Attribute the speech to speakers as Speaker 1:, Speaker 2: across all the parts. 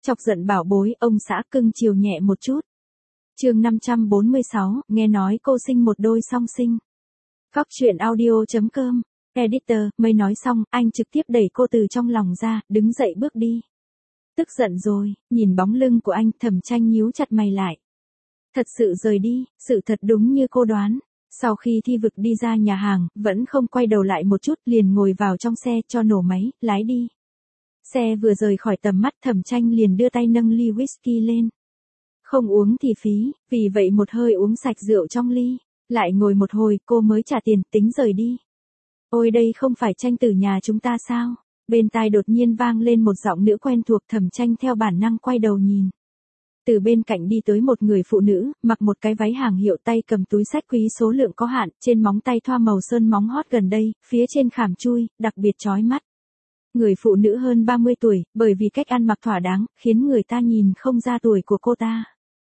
Speaker 1: Chọc giận bảo bối, ông xã cưng chiều nhẹ một chút. Chương 546, nghe nói cô sinh một đôi song sinh. Góc truyện audio.com. Editor, mới nói xong, anh trực tiếp đẩy cô từ trong lòng ra, đứng dậy bước đi. Tức giận rồi, nhìn bóng lưng của anh, Thẩm Tranh nhíu chặt mày lại. Thật sự rời đi, sự thật đúng như cô đoán. Sau khi Thi Vực đi ra nhà hàng, vẫn không quay đầu lại một chút, liền ngồi vào trong xe, cho nổ máy, lái đi. Xe vừa rời khỏi tầm mắt, Thẩm Tranh liền đưa tay nâng ly whisky lên. Không uống thì phí, vì vậy một hơi uống sạch rượu trong ly. Lại ngồi một hồi, cô mới trả tiền, tính rời đi. Ôi đây không phải Tranh tử nhà chúng ta sao? Bên tai đột nhiên vang lên một giọng nữ quen thuộc, Thẩm Tranh theo bản năng quay đầu nhìn. Từ bên cạnh đi tới một người phụ nữ, mặc một cái váy hàng hiệu, tay cầm túi xách quý số lượng có hạn, trên móng tay thoa màu sơn móng hot gần đây, phía trên khảm chui, đặc biệt chói mắt. Người phụ nữ hơn 30 tuổi, bởi vì cách ăn mặc thỏa đáng, khiến người ta nhìn không ra tuổi của cô ta.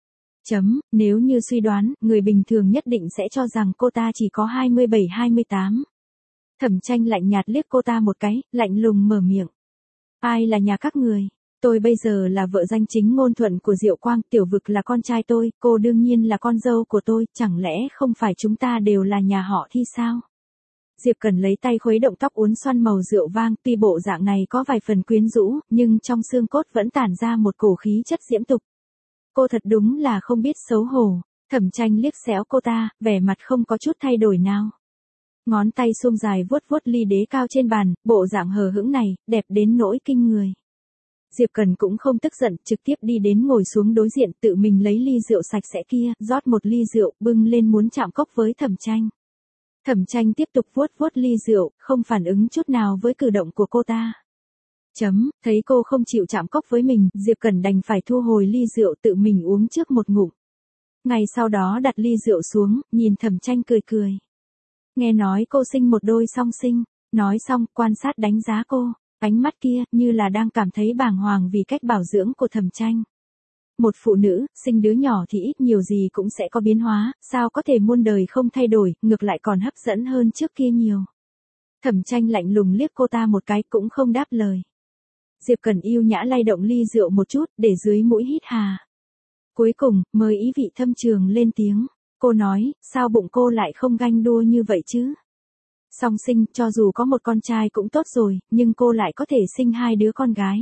Speaker 1: Nếu như suy đoán, người bình thường nhất định sẽ cho rằng cô ta chỉ có 27-28. Thẩm Tranh lạnh nhạt liếc cô ta một cái, lạnh lùng mở miệng. Ai là nhà các người? Tôi bây giờ là vợ danh chính ngôn thuận của Diệu Quang, Tiểu Vực là con trai tôi, cô đương nhiên là con dâu của tôi, chẳng lẽ không phải chúng ta đều là nhà họ Thi sao? Diệp Cần lấy tay khuấy động tóc uốn xoăn màu rượu vang, tuy bộ dạng này có vài phần quyến rũ, nhưng trong xương cốt vẫn tản ra một cổ khí chất diễm tục. Cô thật đúng là không biết xấu hổ. Thẩm Tranh liếc xéo cô ta, vẻ mặt không có chút thay đổi nào. Ngón tay suông dài vuốt vuốt ly đế cao trên bàn, bộ dạng hờ hững này, đẹp đến nỗi kinh người. Diệp Cần cũng không tức giận, trực tiếp đi đến ngồi xuống đối diện, tự mình lấy ly rượu sạch sẽ kia, rót một ly rượu, bưng lên muốn chạm cốc với Thẩm Tranh. Thẩm Tranh tiếp tục vuốt vuốt ly rượu, không phản ứng chút nào với cử động của cô ta. Thấy cô không chịu chạm cốc với mình, Diệp Cẩn đành phải thu hồi ly rượu, tự mình uống trước một ngụm. Ngày sau đó đặt ly rượu xuống, nhìn Thẩm Tranh cười cười. Nghe nói cô sinh một đôi song sinh, nói xong, quan sát đánh giá cô, ánh mắt kia, như là đang cảm thấy bàng hoàng vì cách bảo dưỡng của Thẩm Tranh. Một phụ nữ, sinh đứa nhỏ thì ít nhiều gì cũng sẽ có biến hóa, sao có thể muôn đời không thay đổi, ngược lại còn hấp dẫn hơn trước kia nhiều. Thẩm Tranh lạnh lùng liếc cô ta một cái, cũng không đáp lời. Diệp Cẩn yêu nhã lay động ly rượu một chút, để dưới mũi hít hà. Cuối cùng, mới ý vị thâm trường lên tiếng. Cô nói, sao bụng cô lại không ganh đua như vậy chứ? Song sinh, cho dù có một con trai cũng tốt rồi, nhưng cô lại có thể sinh 2 đứa con gái.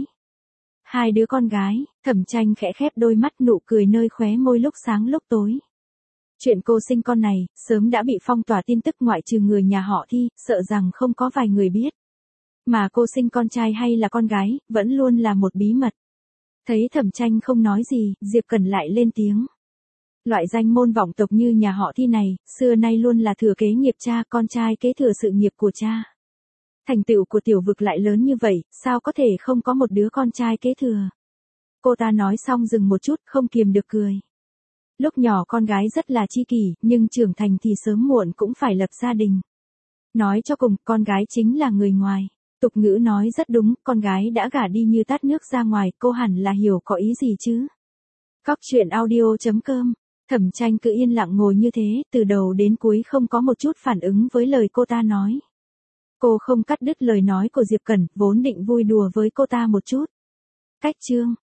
Speaker 1: 2 đứa con gái, Thẩm Tranh khẽ khép đôi mắt, nụ cười nơi khóe môi lúc sáng lúc tối. Chuyện cô sinh con này, sớm đã bị phong tỏa tin tức, ngoại trừ người nhà họ Thi, sợ rằng không có vài người biết. Mà cô sinh con trai hay là con gái, vẫn luôn là một bí mật. Thấy Thẩm Tranh không nói gì, Diệp Cẩn lại lên tiếng. Loại danh môn vọng tộc như nhà họ Thi này, xưa nay luôn là thừa kế nghiệp cha, con trai kế thừa sự nghiệp của cha. Thành tựu của Tiểu Vực lại lớn như vậy, sao có thể không có một đứa con trai kế thừa? Cô ta nói xong dừng một chút, không kiềm được cười. Lúc nhỏ con gái rất là chi kỷ, nhưng trưởng thành thì sớm muộn cũng phải lập gia đình. Nói cho cùng, con gái chính là người ngoài. Tục ngữ nói rất đúng, con gái đã gả đi như tát nước ra ngoài, cô hẳn là hiểu có ý gì chứ. Góc truyện audio.com. Thẩm Tranh cứ yên lặng ngồi như thế, từ đầu đến cuối không có một chút phản ứng với lời cô ta nói. Cô không cắt đứt lời nói của Diệp Cẩn, vốn định vui đùa với cô ta một chút. Cách chương.